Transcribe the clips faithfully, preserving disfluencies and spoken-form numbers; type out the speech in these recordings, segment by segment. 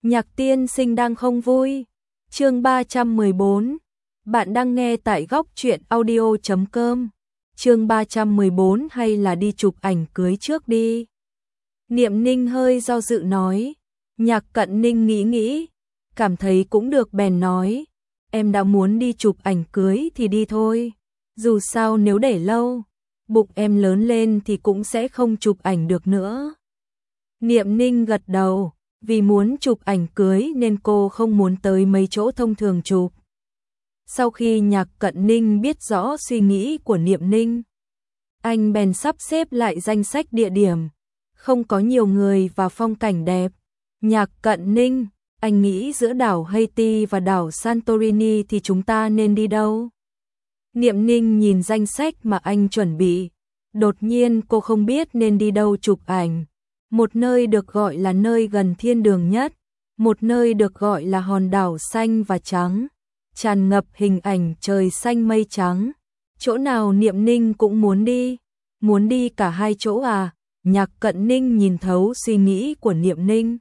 Nhạc tiên sinh đang không vui. Chương ba trăm mười bốn. Bạn đang nghe tại góc truyện audio chấm com. Chương ba trăm mười bốn, hay là đi chụp ảnh cưới trước đi. Niệm Ninh hơi do dự nói. Nhạc Cận Ninh nghĩ nghĩ, cảm thấy cũng được bèn nói, em đã muốn đi chụp ảnh cưới thì đi thôi. Dù sao nếu để lâu, bụng em lớn lên thì cũng sẽ không chụp ảnh được nữa. Niệm Ninh gật đầu, vì muốn chụp ảnh cưới nên cô không muốn tới mấy chỗ thông thường chụp. Sau khi Nhạc Cận Ninh biết rõ suy nghĩ của Niệm Ninh, anh bèn sắp xếp lại danh sách địa điểm, không có nhiều người và phong cảnh đẹp. Nhạc Cận Ninh, anh nghĩ giữa đảo Haiti và đảo Santorini thì chúng ta nên đi đâu? Niệm Ninh nhìn danh sách mà anh chuẩn bị, đột nhiên cô không biết nên đi đâu chụp ảnh. Một nơi được gọi là nơi gần thiên đường nhất, một nơi được gọi là hòn đảo xanh và trắng, tràn ngập hình ảnh trời xanh mây trắng. Chỗ nào Niệm Ninh cũng muốn đi, muốn đi cả hai chỗ à? Nhạc Cận Ninh nhìn thấu suy nghĩ của Niệm Ninh,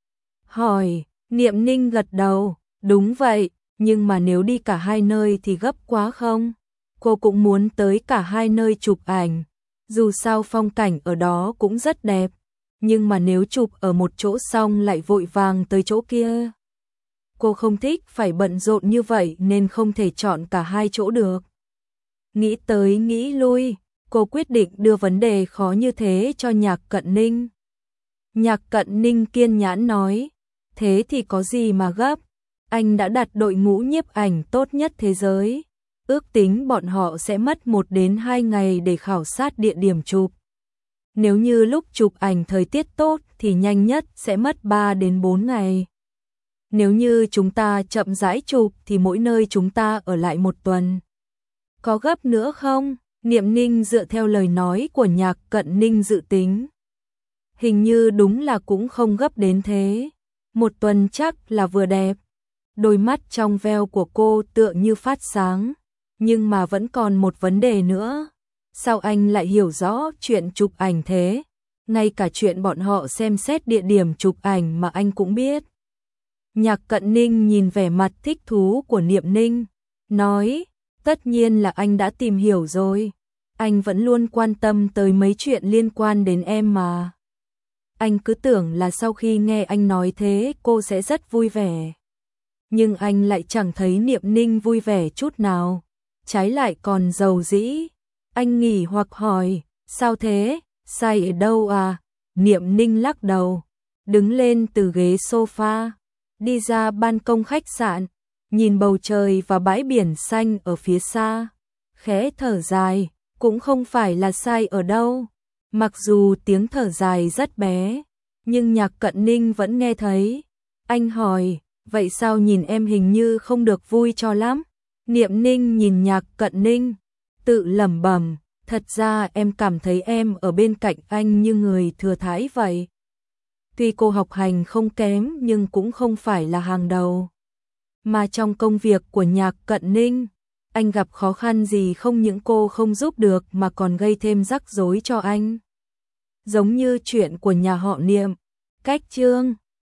hỏi. Niệm Ninh gật đầu, đúng vậy, nhưng mà nếu đi cả hai nơi thì gấp quá không? Cô cũng muốn tới cả hai nơi chụp ảnh, dù sao phong cảnh ở đó cũng rất đẹp, nhưng mà nếu chụp ở một chỗ xong lại vội vàng tới chỗ kia. Cô không thích phải bận rộn như vậy nên không thể chọn cả hai chỗ được. Nghĩ tới nghĩ lui, cô quyết định đưa vấn đề khó như thế cho Nhạc Cận Ninh. Nhạc Cận Ninh kiên nhẫn nói, thế thì có gì mà gấp, anh đã đặt đội ngũ nhiếp ảnh tốt nhất thế giới. Ước tính bọn họ sẽ mất một đến hai ngày để khảo sát địa điểm chụp. Nếu như lúc chụp ảnh thời tiết tốt thì nhanh nhất sẽ mất ba đến bốn ngày. Nếu như chúng ta chậm rãi chụp thì mỗi nơi chúng ta ở lại một tuần. Có gấp nữa không? Niệm Ninh dựa theo lời nói của Nhạc Cận Ninh dự tính. Hình như đúng là cũng không gấp đến thế. Một tuần chắc là vừa đẹp. Đôi mắt trong veo của cô tựa như phát sáng. Nhưng mà vẫn còn một vấn đề nữa. Sao anh lại hiểu rõ chuyện chụp ảnh thế? Ngay cả chuyện bọn họ xem xét địa điểm chụp ảnh mà anh cũng biết. Nhạc Cận Ninh nhìn vẻ mặt thích thú của Niệm Ninh, nói, tất nhiên là anh đã tìm hiểu rồi. Anh vẫn luôn quan tâm tới mấy chuyện liên quan đến em mà. Anh cứ tưởng là sau khi nghe anh nói thế cô sẽ rất vui vẻ. Nhưng anh lại chẳng thấy Niệm Ninh vui vẻ chút nào, trái lại còn giàu dĩ. Anh nghỉ hoặc hỏi, sao thế, sai ở đâu à? Niệm Ninh lắc đầu, đứng lên từ ghế sofa, đi ra ban công khách sạn, nhìn bầu trời và bãi biển xanh ở phía xa, khẽ thở dài, cũng không phải là sai ở đâu. Mặc dù tiếng thở dài rất bé, nhưng Nhạc Cận Ninh vẫn nghe thấy. Anh hỏi, vậy sao nhìn em hình như không được vui cho lắm? Niệm Ninh nhìn Nhạc Cận Ninh, tự lẩm bẩm, thật ra em cảm thấy em ở bên cạnh anh như người thừa thãi vậy. Tuy cô học hành không kém nhưng cũng không phải là hàng đầu. Mà trong công việc của Nhạc Cận Ninh, anh gặp khó khăn gì không những cô không giúp được mà còn gây thêm rắc rối cho anh. Giống như chuyện của nhà họ Niệm, cách Trương.